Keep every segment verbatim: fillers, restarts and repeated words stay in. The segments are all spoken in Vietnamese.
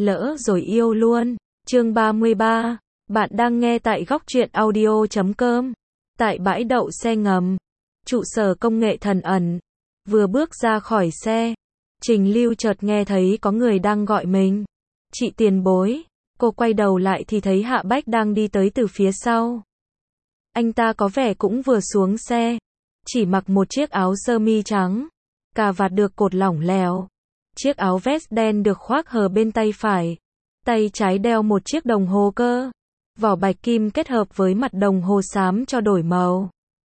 lỡ rồi yêu luôn. Chương ba mươi ba. Bạn đang nghe tại góc truyện audio chấm com. Tại bãi đậu xe ngầm, trụ sở công nghệ Thần Ẩn. Vừa bước ra khỏi xe, Trình Lưu chợt nghe thấy có người đang gọi mình. Chị tiền bối. Cô quay đầu lại thì thấy Hạ Bách đang đi tới từ phía sau. Anh ta có vẻ cũng vừa xuống xe, chỉ mặc một chiếc áo sơ mi trắng, cà vạt được cột lỏng lẻo. Chiếc áo vest đen được khoác hở bên tay phải, tay trái đeo một chiếc đồng hồ cơ, vỏ bạch kim kết hợp với mặt đồng hồ xám cho đổi màu.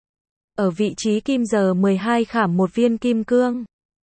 Ở vị trí kim giờ mười hai khảm một viên kim cương.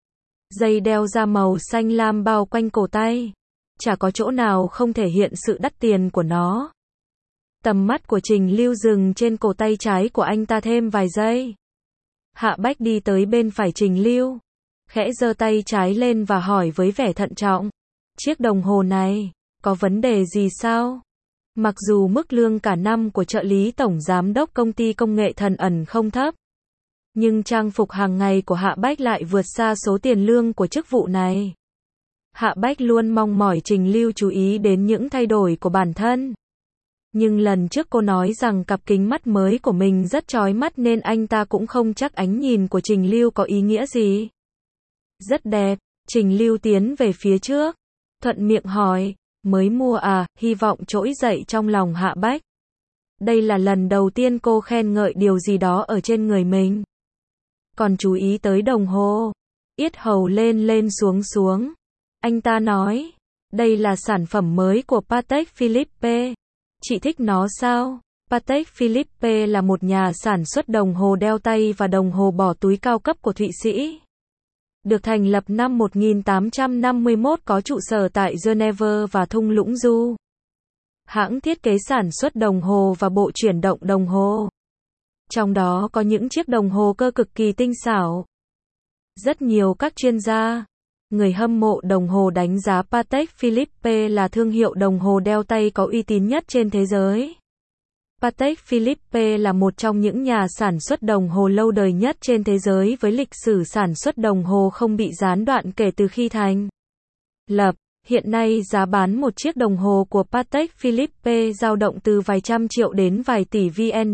Dây đeo da màu xanh lam bao quanh cổ tay, chả có chỗ nào không thể hiện sự đắt tiền của nó. Tầm mắt của Trình Lưu dừng trên cổ tay trái của anh ta thêm vài giây. Hạ Bách đi tới bên phải Trình Lưu, khẽ giơ tay trái lên và hỏi với vẻ thận trọng. Chiếc đồng hồ này, có vấn đề gì sao? Mặc dù mức lương cả năm của trợ lý tổng giám đốc công ty công nghệ Thần Ẩn không thấp, nhưng trang phục hàng ngày của Hạ Bách lại vượt xa số tiền lương của chức vụ này. Hạ Bách luôn mong mỏi Trình Lưu chú ý đến những thay đổi của bản thân. Nhưng lần trước cô nói rằng cặp kính mắt mới của mình rất chói mắt nên anh ta cũng không chắc ánh nhìn của Trình Lưu có ý nghĩa gì. Rất đẹp. Trình Lưu tiến về phía trước, thuận miệng hỏi, mới mua à, hy vọng trỗi dậy trong lòng Hạ Bách. Đây là lần đầu tiên cô khen ngợi điều gì đó ở trên người mình. Còn chú ý tới đồng hồ, yết hầu lên lên xuống xuống. Anh ta nói, đây là sản phẩm mới của Patek Philippe. Chị thích nó sao? Patek Philippe là một nhà sản xuất đồng hồ đeo tay và đồng hồ bỏ túi cao cấp của Thụy Sĩ. Được thành lập năm một nghìn tám trăm năm mươi mốt, có trụ sở tại Geneva và thung lũng Du. Hãng thiết kế sản xuất đồng hồ và bộ chuyển động đồng hồ. Trong đó có những chiếc đồng hồ cơ cực kỳ tinh xảo. Rất nhiều các chuyên gia, người hâm mộ đồng hồ đánh giá Patek Philippe là thương hiệu đồng hồ đeo tay có uy tín nhất trên thế giới. Patek Philippe là một trong những nhà sản xuất đồng hồ lâu đời nhất trên thế giới với lịch sử sản xuất đồng hồ không bị gián đoạn kể từ khi thành lập. Hiện nay giá bán một chiếc đồng hồ của Patek Philippe dao động từ vài trăm triệu đến vài tỷ VN.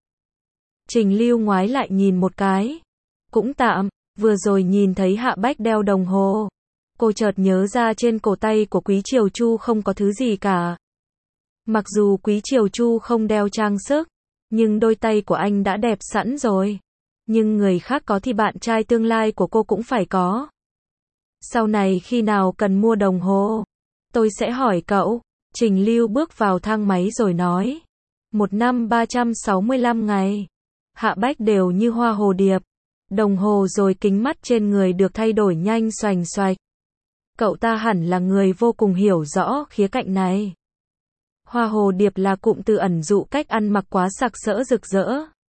Trình Lưu ngoái lại nhìn một cái. Cũng tạm, vừa rồi nhìn thấy Hạ Bách đeo đồng hồ. Cô chợt nhớ ra trên cổ tay của Quý Triều Chu không có thứ gì cả. Mặc dù Quý Triều Chu không đeo trang sức, nhưng đôi tay của anh đã đẹp sẵn rồi. Nhưng người khác có thì bạn trai tương lai của cô cũng phải có. Sau này khi nào cần mua đồng hồ, tôi sẽ hỏi cậu. Trình Lưu bước vào thang máy rồi nói. Một năm ba trăm sáu mươi lăm ngày. Hạ Bách đều như hoa hồ điệp. Đồng hồ rồi kính mắt trên người được thay đổi nhanh xoành xoạch. Cậu ta hẳn là người vô cùng hiểu rõ khía cạnh này. Hoa hồ điệp là cụm từ ẩn dụ cách ăn mặc quá sặc sỡ rực rỡ,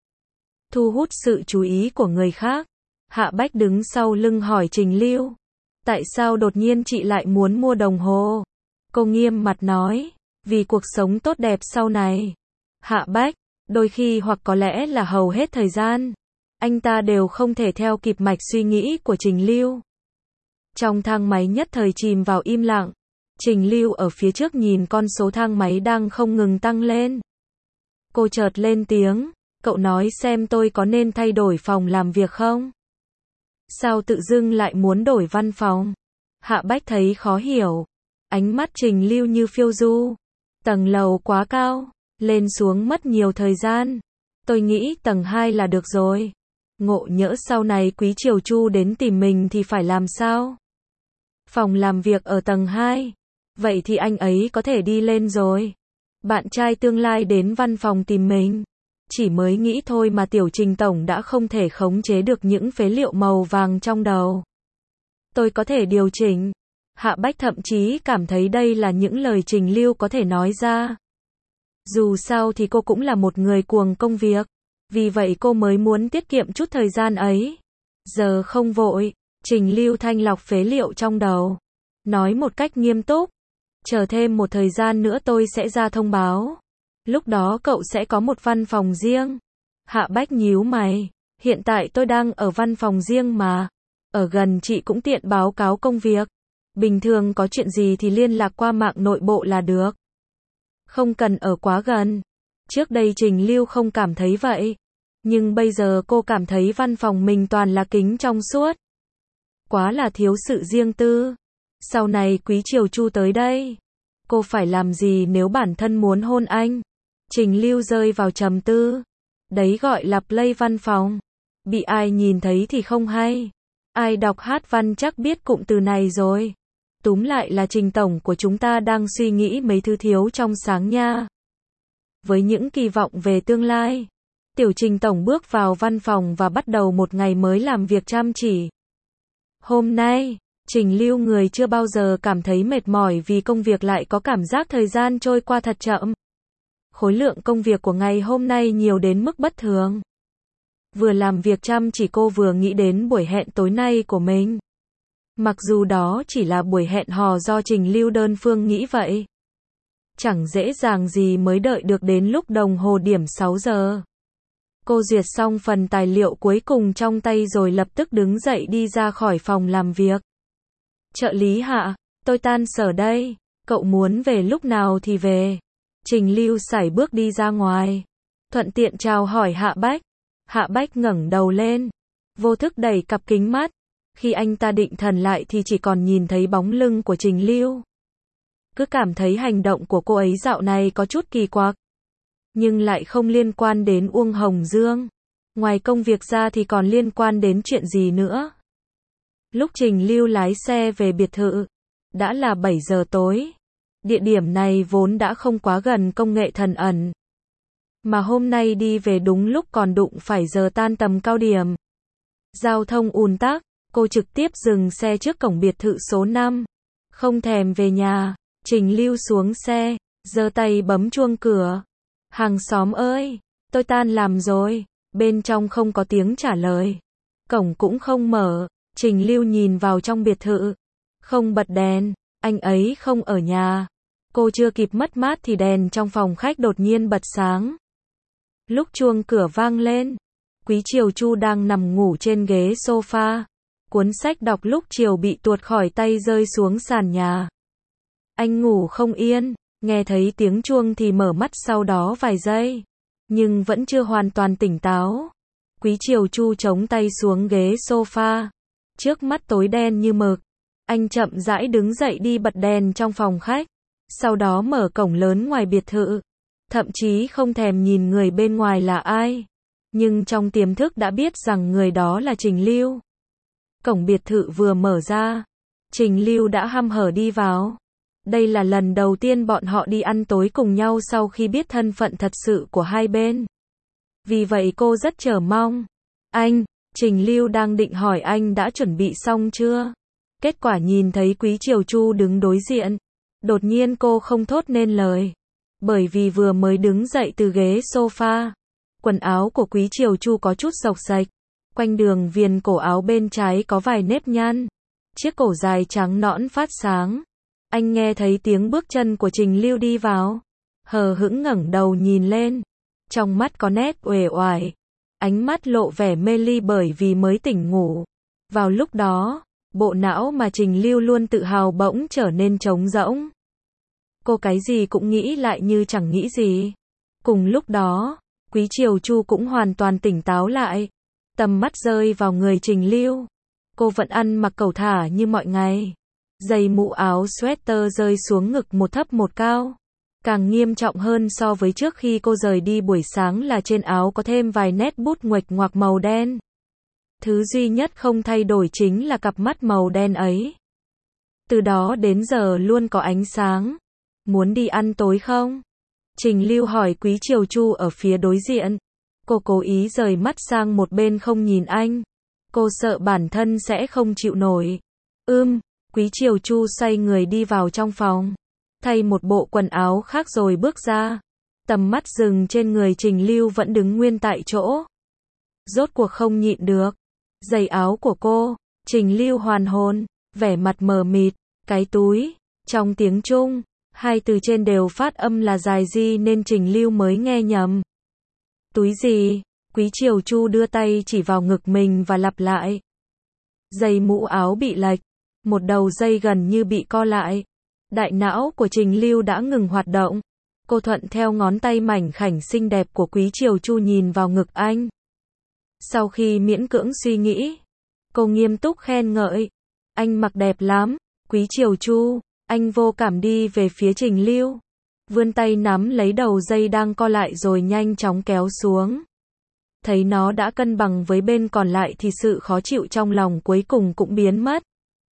thu hút sự chú ý của người khác. Hạ Bách đứng sau lưng hỏi Trình Lưu. Tại sao đột nhiên chị lại muốn mua đồng hồ? Cô nghiêm mặt nói. Vì cuộc sống tốt đẹp sau này. Hạ Bách, đôi khi hoặc có lẽ là hầu hết thời gian, anh ta đều không thể theo kịp mạch suy nghĩ của Trình Lưu. Trong thang máy nhất thời chìm vào im lặng. Trình Lưu ở phía trước nhìn con số thang máy đang không ngừng tăng lên. Cô chợt lên tiếng, cậu nói xem tôi có nên thay đổi phòng làm việc không? Sao tự dưng lại muốn đổi văn phòng? Hạ Bách thấy khó hiểu. Ánh mắt Trình Lưu như phiêu du. Tầng lầu quá cao, lên xuống mất nhiều thời gian. Tôi nghĩ tầng hai là được rồi. Ngộ nhỡ sau này Quý Triều Chu đến tìm mình thì phải làm sao? Phòng làm việc ở tầng hai. Vậy thì anh ấy có thể đi lên rồi. Bạn trai tương lai đến văn phòng tìm mình. Chỉ mới nghĩ thôi mà tiểu Trình tổng đã không thể khống chế được những phế liệu màu vàng trong đầu. Tôi có thể điều chỉnh. Hạ Bách thậm chí cảm thấy đây là những lời Trình Lưu có thể nói ra. Dù sao thì cô cũng là một người cuồng công việc. Vì vậy cô mới muốn tiết kiệm chút thời gian ấy. Giờ không vội. Trình Lưu thanh lọc phế liệu trong đầu. Nói một cách nghiêm túc. Chờ thêm một thời gian nữa tôi sẽ ra thông báo. Lúc đó cậu sẽ có một văn phòng riêng. Hạ Bách nhíu mày. Hiện tại tôi đang ở văn phòng riêng mà. Ở gần chị cũng tiện báo cáo công việc. Bình thường có chuyện gì thì liên lạc qua mạng nội bộ là được. Không cần ở quá gần. Trước đây Trình Lưu không cảm thấy vậy. Nhưng bây giờ cô cảm thấy văn phòng mình toàn là kính trong suốt. Quá là thiếu sự riêng tư. Sau này Quý Triều Chu tới đây. Cô phải làm gì nếu bản thân muốn hôn anh? Trình Lưu rơi vào trầm tư. Đấy gọi là play văn phòng. Bị ai nhìn thấy thì không hay. Ai đọc hát văn chắc biết cụm từ này rồi. Túm lại là Trình Tổng của chúng ta đang suy nghĩ mấy thứ thiếu trong sáng nha. Với những kỳ vọng về tương lai, Tiểu Trình Tổng bước vào văn phòng và bắt đầu một ngày mới làm việc chăm chỉ. Hôm nay, Trình Lưu người chưa bao giờ cảm thấy mệt mỏi vì công việc lại có cảm giác thời gian trôi qua thật chậm. Khối lượng công việc của ngày hôm nay nhiều đến mức bất thường. Vừa làm việc chăm chỉ cô vừa nghĩ đến buổi hẹn tối nay của mình. Mặc dù đó chỉ là buổi hẹn hò do Trình Lưu đơn phương nghĩ vậy. Chẳng dễ dàng gì mới đợi được đến lúc đồng hồ điểm sáu giờ. Cô duyệt xong phần tài liệu cuối cùng trong tay rồi lập tức đứng dậy đi ra khỏi phòng làm việc. Trợ lý Hạ, tôi tan sở đây, cậu muốn về lúc nào thì về. Trình Lưu sải bước đi ra ngoài. Thuận tiện chào hỏi Hạ Bách. Hạ Bách ngẩng đầu lên. Vô thức đẩy cặp kính mắt. Khi anh ta định thần lại thì chỉ còn nhìn thấy bóng lưng của Trình Lưu. Cứ cảm thấy hành động của cô ấy dạo này có chút kỳ quặc. Nhưng lại không liên quan đến Uông Hồng Dương. Ngoài công việc ra thì còn liên quan đến chuyện gì nữa. Lúc Trình Lưu lái xe về biệt thự, đã là bảy giờ tối. Địa điểm này vốn đã không quá gần công nghệ thần ẩn. Mà hôm nay đi về đúng lúc còn đụng phải giờ tan tầm cao điểm. Giao thông ùn tắc, cô trực tiếp dừng xe trước cổng biệt thự số năm. Không thèm về nhà, Trình Lưu xuống xe, giơ tay bấm chuông cửa. Hàng xóm ơi, tôi tan làm rồi. Bên trong không có tiếng trả lời. Cổng cũng không mở. Trình Lưu nhìn vào trong biệt thự. Không bật đèn, anh ấy không ở nhà. Cô chưa kịp mất mát thì đèn trong phòng khách đột nhiên bật sáng. Lúc chuông cửa vang lên, Quý Triều Chu đang nằm ngủ trên ghế sofa. Cuốn sách đọc lúc chiều bị tuột khỏi tay rơi xuống sàn nhà. Anh ngủ không yên, nghe thấy tiếng chuông thì mở mắt sau đó vài giây. Nhưng vẫn chưa hoàn toàn tỉnh táo. Quý Triều Chu chống tay xuống ghế sofa. Trước mắt tối đen như mực. Anh chậm rãi đứng dậy đi bật đèn trong phòng khách. Sau đó mở cổng lớn ngoài biệt thự. Thậm chí không thèm nhìn người bên ngoài là ai. Nhưng trong tiềm thức đã biết rằng người đó là Trình Lưu. Cổng biệt thự vừa mở ra. Trình Lưu đã hăm hở đi vào. Đây là lần đầu tiên bọn họ đi ăn tối cùng nhau sau khi biết thân phận thật sự của hai bên. Vì vậy cô rất chờ mong. Anh, Trình Lưu đang định hỏi anh đã chuẩn bị xong chưa? Kết quả nhìn thấy Quý Triều Chu đứng đối diện. Đột nhiên cô không thốt nên lời. Bởi vì vừa mới đứng dậy từ ghế sofa. Quần áo của Quý Triều Chu có chút xộc xệch. Quanh đường viền cổ áo bên trái có vài nếp nhăn. Chiếc cổ dài trắng nõn phát sáng. Anh nghe thấy tiếng bước chân của Trình Lưu đi vào. Hờ hững ngẩng đầu nhìn lên. Trong mắt có nét uể oải. Ánh mắt lộ vẻ mê ly bởi vì mới tỉnh ngủ. Vào lúc đó, bộ não mà Trình Lưu luôn tự hào bỗng trở nên trống rỗng. Cô cái gì cũng nghĩ lại như chẳng nghĩ gì. Cùng lúc đó, Quý Triều Chu cũng hoàn toàn tỉnh táo lại. Tầm mắt rơi vào người Trình Lưu. Cô vẫn ăn mặc cẩu thả như mọi ngày. Giày mũ áo sweater rơi xuống ngực một thấp một cao. Càng nghiêm trọng hơn so với trước khi cô rời đi buổi sáng là trên áo có thêm vài nét bút nguệch ngoạc màu đen. Thứ duy nhất không thay đổi chính là cặp mắt màu đen ấy. Từ đó đến giờ luôn có ánh sáng. Muốn đi ăn tối không? Trình Lưu hỏi Quý Triều Chu ở phía đối diện. Cô cố ý rời mắt sang một bên không nhìn anh. Cô sợ bản thân sẽ không chịu nổi. Ưm, Quý Triều Chu xoay người đi vào trong phòng. Thay một bộ quần áo khác rồi bước ra. Tầm mắt dừng trên người Trình Lưu vẫn đứng nguyên tại chỗ. Rốt cuộc không nhịn được. Giày áo của cô. Trình Lưu hoàn hồn, vẻ mặt mờ mịt. Cái túi. Trong tiếng Trung, hai từ trên đều phát âm là dài di nên Trình Lưu mới nghe nhầm. Túi gì? Quý Triều Chu đưa tay chỉ vào ngực mình và lặp lại. Giày mũ áo bị lệch. Một đầu dây gần như bị co lại. Đại não của Trình Lưu đã ngừng hoạt động. Cô thuận theo ngón tay mảnh khảnh xinh đẹp của Quý Triều Chu nhìn vào ngực anh. Sau khi miễn cưỡng suy nghĩ, cô nghiêm túc khen ngợi. Anh mặc đẹp lắm, Quý Triều Chu. Anh vô cảm đi về phía Trình Lưu. Vươn tay nắm lấy đầu dây đang co lại rồi nhanh chóng kéo xuống. Thấy nó đã cân bằng với bên còn lại thì sự khó chịu trong lòng cuối cùng cũng biến mất.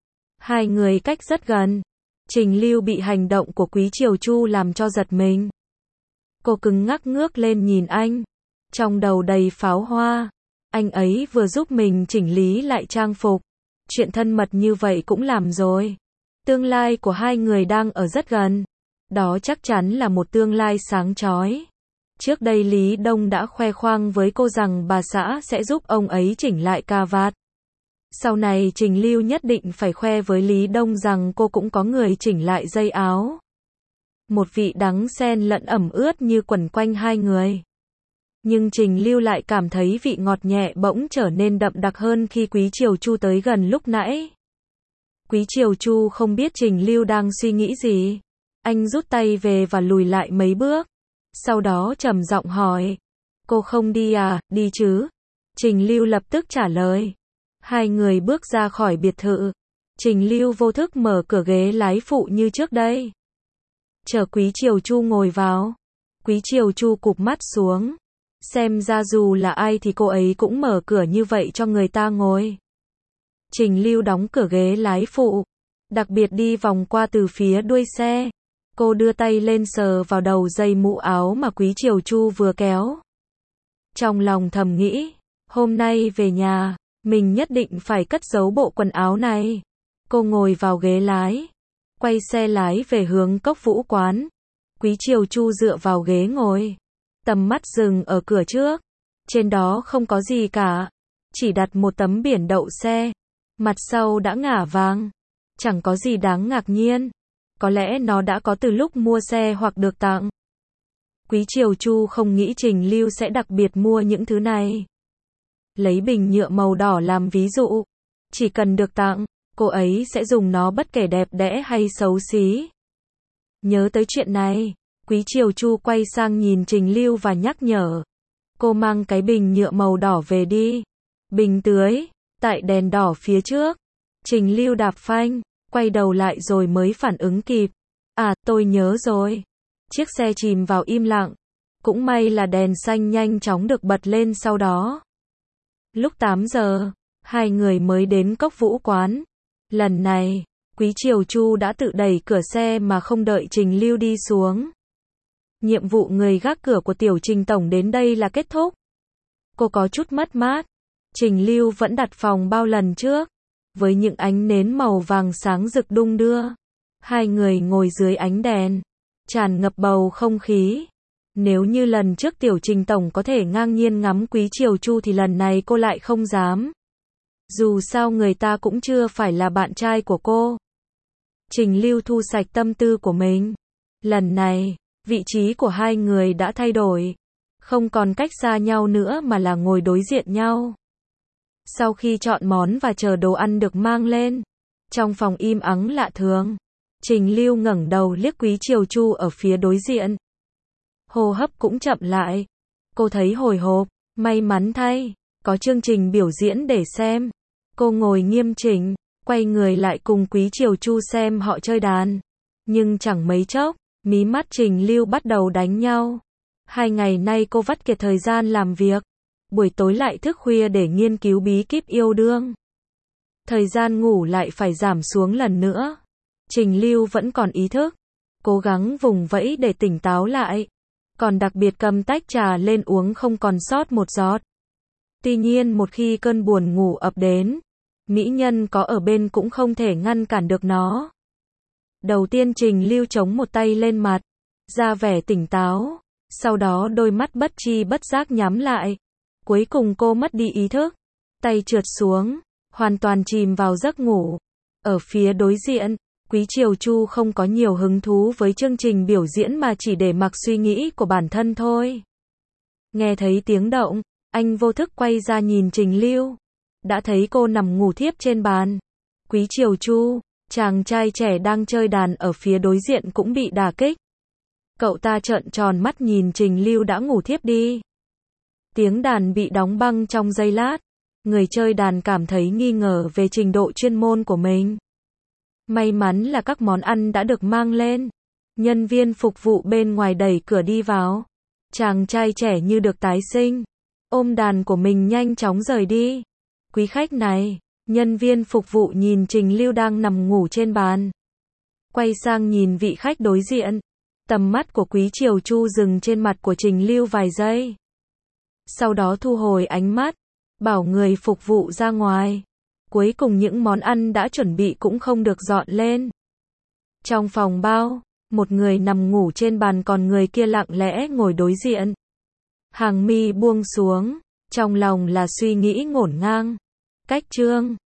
Hai người cách rất gần. Trình Lưu bị hành động của Quý Triều Chu làm cho giật mình. Cô cứng ngắc ngước lên nhìn anh. Trong đầu đầy pháo hoa. Anh ấy vừa giúp mình chỉnh lý lại trang phục. Chuyện thân mật như vậy cũng làm rồi. Tương lai của hai người đang ở rất gần. Đó chắc chắn là một tương lai sáng chói. Trước đây Lý Đông đã khoe khoang với cô rằng bà xã sẽ giúp ông ấy chỉnh lại cà vạt. Sau này Trình Lưu nhất định phải khoe với Lý Đông rằng cô cũng có người chỉnh lại dây áo. Một vị đắng xen lẫn ẩm ướt như quẩn quanh hai người. Nhưng Trình Lưu lại cảm thấy vị ngọt nhẹ bỗng trở nên đậm đặc hơn khi Quý Triều Chu tới gần lúc nãy. Quý Triều Chu không biết Trình Lưu đang suy nghĩ gì. Anh rút tay về và lùi lại mấy bước. Sau đó trầm giọng hỏi. Cô không đi à, đi chứ? Trình Lưu lập tức trả lời. Hai người bước ra khỏi biệt thự. Trình Lưu vô thức mở cửa ghế lái phụ như trước đây. Chờ Quý Triều Chu ngồi vào. Quý Triều Chu cụp mắt xuống. Xem ra dù là ai thì cô ấy cũng mở cửa như vậy cho người ta ngồi. Trình Lưu đóng cửa ghế lái phụ. Đặc biệt đi vòng qua từ phía đuôi xe. Cô đưa tay lên sờ vào đầu dây mũ áo mà Quý Triều Chu vừa kéo. Trong lòng thầm nghĩ, hôm nay về nhà, mình nhất định phải cất giấu bộ quần áo này. Cô ngồi vào ghế lái, quay xe lái về hướng Cốc Vũ Quán. Quý Triều Chu dựa vào ghế ngồi, tầm mắt dừng ở cửa trước. Trên đó không có gì cả, chỉ đặt một tấm biển đậu xe. Mặt sau đã ngả vàng, chẳng có gì đáng ngạc nhiên. Có lẽ nó đã có từ lúc mua xe hoặc được tặng. Quý Triều Chu không nghĩ Trình Lưu sẽ đặc biệt mua những thứ này. Lấy bình nhựa màu đỏ làm ví dụ. Chỉ cần được tặng, cô ấy sẽ dùng nó bất kể đẹp đẽ hay xấu xí. Nhớ tới chuyện này, Quý Triều Chu quay sang nhìn Trình Lưu và nhắc nhở. Cô mang cái bình nhựa màu đỏ về đi. Bình tưới, tại đèn đỏ phía trước. Trình Lưu đạp phanh, quay đầu lại rồi mới phản ứng kịp. À, tôi nhớ rồi. Chiếc xe chìm vào im lặng. Cũng may là đèn xanh nhanh chóng được bật lên sau đó. Lúc tám giờ, hai người mới đến Cốc Vũ Quán. Lần này, Quý Triều Chu đã tự đẩy cửa xe mà không đợi Trình Lưu đi xuống. Nhiệm vụ người gác cửa của Tiểu Trình Tổng đến đây là kết thúc. Cô có chút mất mát. Trình Lưu vẫn đặt phòng bao lần trước. Với những ánh nến màu vàng sáng rực đung đưa. Hai người ngồi dưới ánh đèn. Tràn ngập bầu không khí. Nếu như lần trước Tiểu Trình Tổng có thể ngang nhiên ngắm Quý Triều Chu thì lần này cô lại không dám. Dù sao người ta cũng chưa phải là bạn trai của cô. Trình Lưu thu sạch tâm tư của mình. Lần này, vị trí của hai người đã thay đổi. Không còn cách xa nhau nữa mà là ngồi đối diện nhau. Sau khi chọn món và chờ đồ ăn được mang lên, trong phòng im ắng lạ thường, Trình Lưu ngẩng đầu liếc Quý Triều Chu ở phía đối diện. Hô hấp cũng chậm lại. Cô thấy hồi hộp, may mắn thay, có chương trình biểu diễn để xem. Cô ngồi nghiêm chỉnh, quay người lại cùng Quý Triều Chu xem họ chơi đàn. Nhưng chẳng mấy chốc, mí mắt Trình Lưu bắt đầu đánh nhau. Hai ngày nay cô vắt kiệt thời gian làm việc. Buổi tối lại thức khuya để nghiên cứu bí kíp yêu đương. Thời gian ngủ lại phải giảm xuống lần nữa. Trình Lưu vẫn còn ý thức. Cố gắng vùng vẫy để tỉnh táo lại. Còn đặc biệt cầm tách trà lên uống không còn sót một giọt. Tuy nhiên một khi cơn buồn ngủ ập đến, mỹ nhân có ở bên cũng không thể ngăn cản được nó. Đầu tiên Trình Lưu chống một tay lên mặt, ra vẻ tỉnh táo. Sau đó đôi mắt bất tri bất giác nhắm lại. Cuối cùng cô mất đi ý thức. Tay trượt xuống, hoàn toàn chìm vào giấc ngủ. Ở phía đối diện, Quý Triều Chu không có nhiều hứng thú với chương trình biểu diễn mà chỉ để mặc suy nghĩ của bản thân thôi. Nghe thấy tiếng động, anh vô thức quay ra nhìn Trình Lưu. Đã thấy cô nằm ngủ thiếp trên bàn. Quý Triều Chu, chàng trai trẻ đang chơi đàn ở phía đối diện cũng bị đả kích. Cậu ta trợn tròn mắt nhìn Trình Lưu đã ngủ thiếp đi. Tiếng đàn bị đóng băng trong giây lát. Người chơi đàn cảm thấy nghi ngờ về trình độ chuyên môn của mình. May mắn là các món ăn đã được mang lên. Nhân viên phục vụ bên ngoài đẩy cửa đi vào. Chàng trai trẻ như được tái sinh. Ôm đàn của mình nhanh chóng rời đi. Quý khách này, nhân viên phục vụ nhìn Trình Lưu đang nằm ngủ trên bàn. Quay sang nhìn vị khách đối diện. Tầm mắt của Quý Triều Chu dừng trên mặt của Trình Lưu vài giây. Sau đó thu hồi ánh mắt, bảo người phục vụ ra ngoài. Cuối cùng những món ăn đã chuẩn bị cũng không được dọn lên. Trong phòng bao, một người nằm ngủ trên bàn còn người kia lặng lẽ ngồi đối diện. Hàng mi buông xuống, trong lòng là suy nghĩ ngổn ngang. Cách chương